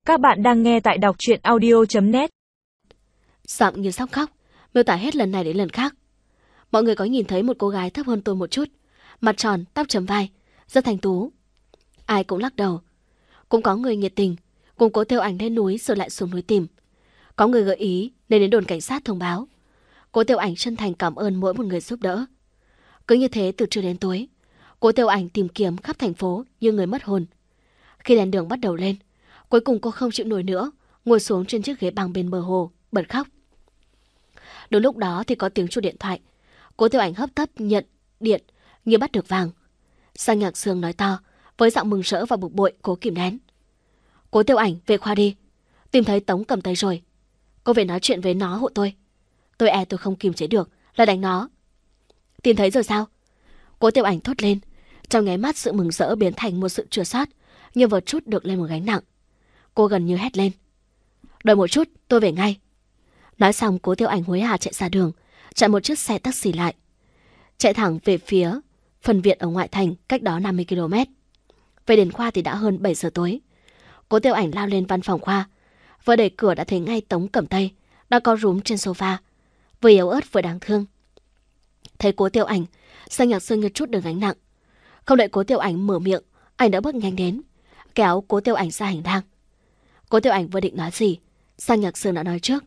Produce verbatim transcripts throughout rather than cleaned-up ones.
Các bạn đang nghe tại đọc truyện audio chấm net. Giọng như sắp khóc, miêu tả hết lần này đến lần khác. Mọi người có nhìn thấy một cô gái thấp hơn tôi một chút, mặt tròn, tóc chấm vai, rất thanh tú. Ai cũng lắc đầu. Cũng có người nhiệt tình, cùng Cố Tiêu Ảnh lên núi rồi lại xuống núi tìm. Có người gợi ý nên đến đồn cảnh sát thông báo. Cố Tiêu Ảnh chân thành cảm ơn mỗi một người giúp đỡ. Cứ như thế từ trưa đến tối, Cố Tiêu Ảnh tìm kiếm khắp thành phố như người mất hồn. Khi đèn đường bắt đầu lên, cuối cùng cô không chịu nổi nữa, ngồi xuống trên chiếc ghế bằng bên bờ hồ, bật khóc. Đúng lúc đó thì có tiếng chuông điện thoại. Cố Tiêu Ảnh hấp tấp nhận điện như bắt được vàng. Sang Nhạc Sương nói to, với giọng mừng rỡ và bực bội cố kìm nén. Cố Tiêu Ảnh về khoa đi, tìm thấy Tống Cầm Tây rồi. Cô về nói chuyện với nó hộ tôi. Tôi e tôi không kiềm chế được là đánh nó. Tìm thấy rồi sao? Cố Tiêu Ảnh thốt lên, trong nháy mắt sự mừng rỡ biến thành một sự chua xót, như vừa trút được lên một gánh nặng. Cô gần như hét lên. Đợi một chút, tôi về ngay. Nói xong Cố Tiêu Ảnh hối hả chạy ra đường, chặn một chiếc xe taxi lại. Chạy thẳng về phía phần viện ở ngoại thành, cách đó năm mươi ki lô mét. Về đến khoa thì đã hơn bảy giờ tối. Cố Tiêu Ảnh lao lên văn phòng khoa. Vừa đẩy cửa đã thấy ngay Tống Cẩm Tây đang co rúm trên sofa, vừa yếu ớt vừa đáng thương. Thấy Cố Tiêu Ảnh, Sang Nhạc Sương như chút được gánh nặng. Không đợi Cố Tiêu Ảnh mở miệng, anh đã bước nhanh đến, kéo Cố Tiêu Ảnh ra hành lang. Cố Tiêu Ảnh vừa định nói gì, Sang Nhạc Sương đã nói trước.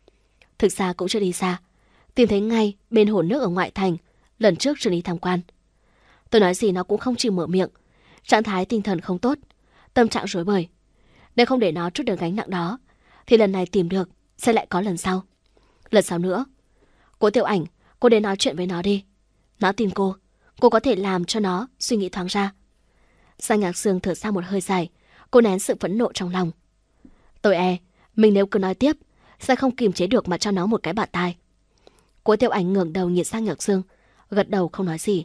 Thực ra cũng chưa đi xa, tìm thấy ngay bên hồ nước ở ngoại thành, lần trước chưa đi tham quan. Tôi nói gì nó cũng không chịu mở miệng, trạng thái tinh thần không tốt, tâm trạng rối bời. Nếu không để nó trút được gánh nặng đó, thì lần này tìm được sẽ lại có lần sau. Lần sau nữa. Cố Tiêu Ảnh, cô đến nói chuyện với nó đi. Nó tin cô, cô có thể làm cho nó suy nghĩ thoáng ra. Sang Nhạc Sương thở ra một hơi dài, cô nén sự phẫn nộ trong lòng. Tôi e, mình nếu cứ nói tiếp, sẽ không kiềm chế được mà cho nó một cái bạt tai. Cố Tiêu Ảnh ngẩng đầu nhìn Sang Nhạc Sương, gật đầu không nói gì.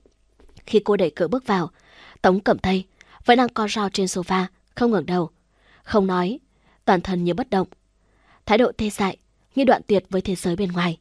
Khi cô đẩy cửa bước vào, Tống Cẩm Tây vẫn đang co ro trên sofa, không ngẩng đầu, không nói, toàn thân như bất động. Thái độ tê dại, như đoạn tuyệt với thế giới bên ngoài.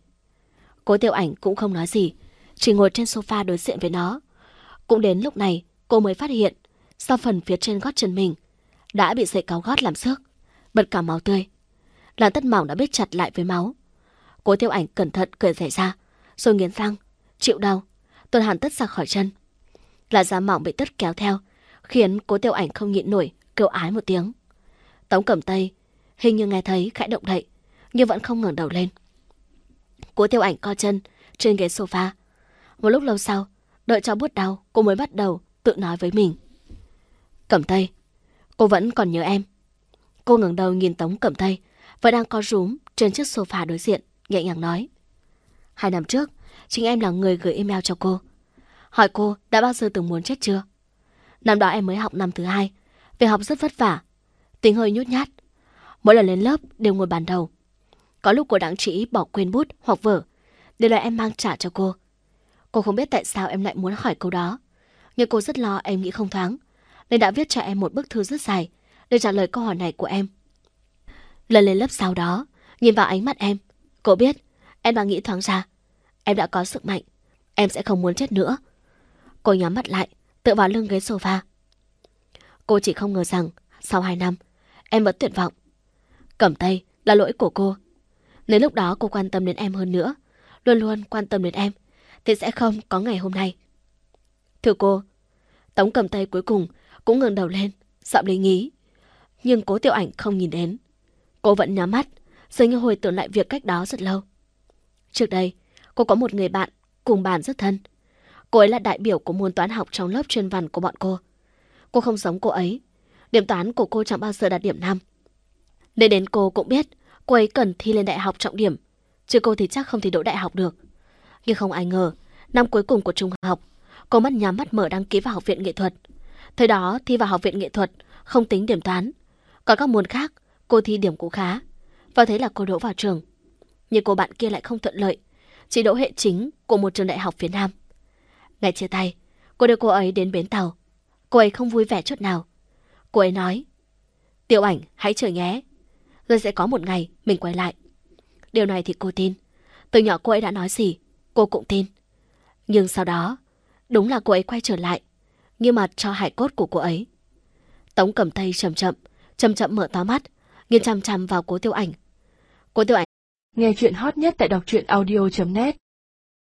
Cố Tiêu Ảnh cũng không nói gì, chỉ ngồi trên sofa đối diện với nó. Cũng đến lúc này, cô mới phát hiện, sau phần phía trên gót chân mình đã bị dây cáu gót làm xước, bật cả máu tươi. Làn tất mỏng đã bết chặt lại với máu. Cố Tiêu Ảnh cẩn thận cởi giày ra, rồi nghiến răng, chịu đau, tuôn hàn tất ra khỏi chân. Là da mỏng bị tất kéo theo, khiến Cố Tiêu Ảnh không nhịn nổi, kêu ái một tiếng. Tống Cẩm Tây hình như nghe thấy khẽ động đậy, nhưng vẫn không ngẩng đầu lên. Cố Tiêu Ảnh co chân trên ghế sofa. Một lúc lâu sau, đợi cho bút đau, cô mới bắt đầu tự nói với mình. Cẩm Tây, cô vẫn còn nhớ em. Cô ngẩng đầu nhìn Tống Cẩm Tây vẫn đang co rúm trên chiếc sofa đối diện, nhẹ nhàng nói. Hai năm trước, chính em là người gửi email cho cô, hỏi cô đã bao giờ từng muốn chết chưa. Năm đó em mới học năm thứ hai, việc học rất vất vả, tính hơi nhút nhát. Mỗi lần lên lớp đều ngồi bàn đầu. Có lúc cô đáng chỉ bỏ quên bút hoặc vở, đều là em mang trả cho cô. Cô không biết tại sao em lại muốn hỏi câu đó, nhưng cô rất lo em nghĩ không thoáng, nên đã viết cho em một bức thư rất dài để trả lời câu hỏi này của em. Lần lên lớp sau đó, nhìn vào ánh mắt em, cô biết em đã nghĩ thoáng ra. Em đã có sức mạnh, em sẽ không muốn chết nữa. Cô nhắm mắt lại, tựa vào lưng ghế sofa. Cô chỉ không ngờ rằng sau hai năm, em vẫn tuyệt vọng. Cẩm Tây, là lỗi của cô. Nếu lúc đó cô quan tâm đến em hơn nữa, luôn luôn quan tâm đến em, thì sẽ không có ngày hôm nay. Thưa cô. Tống Cẩm Tây cuối cùng cũng ngẩng đầu lên, giọng lý nhí. Nhưng Cố Tiêu Ảnh không nhìn đến. Cô vẫn nhắm mắt, dường như hồi tưởng lại việc cách đó rất lâu. Trước đây, cô có một người bạn cùng bàn rất thân. Cô ấy là đại biểu của môn toán học trong lớp chuyên văn của bọn cô. Cô không giống cô ấy, điểm toán của cô chẳng bao giờ đạt điểm năm. Nên đến cô cũng biết cô ấy cần thi lên đại học trọng điểm, chứ cô thì chắc không thi đỗ đại học được. Nhưng không ai ngờ, năm cuối cùng của trung học, cô mắt nhắm mắt mở đăng ký vào học viện nghệ thuật. Thời đó thi vào học viện nghệ thuật không tính điểm toán, còn các môn khác cô thi điểm cũng khá, và thế là cô đỗ vào trường. Nhưng cô bạn kia lại không thuận lợi, chỉ đỗ hệ chính của một trường đại học phía Nam. Ngày chia tay, cô đưa cô ấy đến bến tàu. Cô ấy không vui vẻ chút nào. Cô ấy nói, Tiêu Ảnh, hãy chờ nhé, rồi sẽ có một ngày mình quay lại. Điều này thì cô tin. Từ nhỏ cô ấy đã nói gì, cô cũng tin. Nhưng sau đó, đúng là cô ấy quay trở lại, nhưng mà cho hài cốt của cô ấy. Tống Cẩm Tây chậm chậm chậm chậm mở to mắt, nhìn chằm chằm vào Cố Tiêu Ảnh. Cố Tiêu Ảnh nghe chuyện hot nhất tại đọc truyện audio chấm net.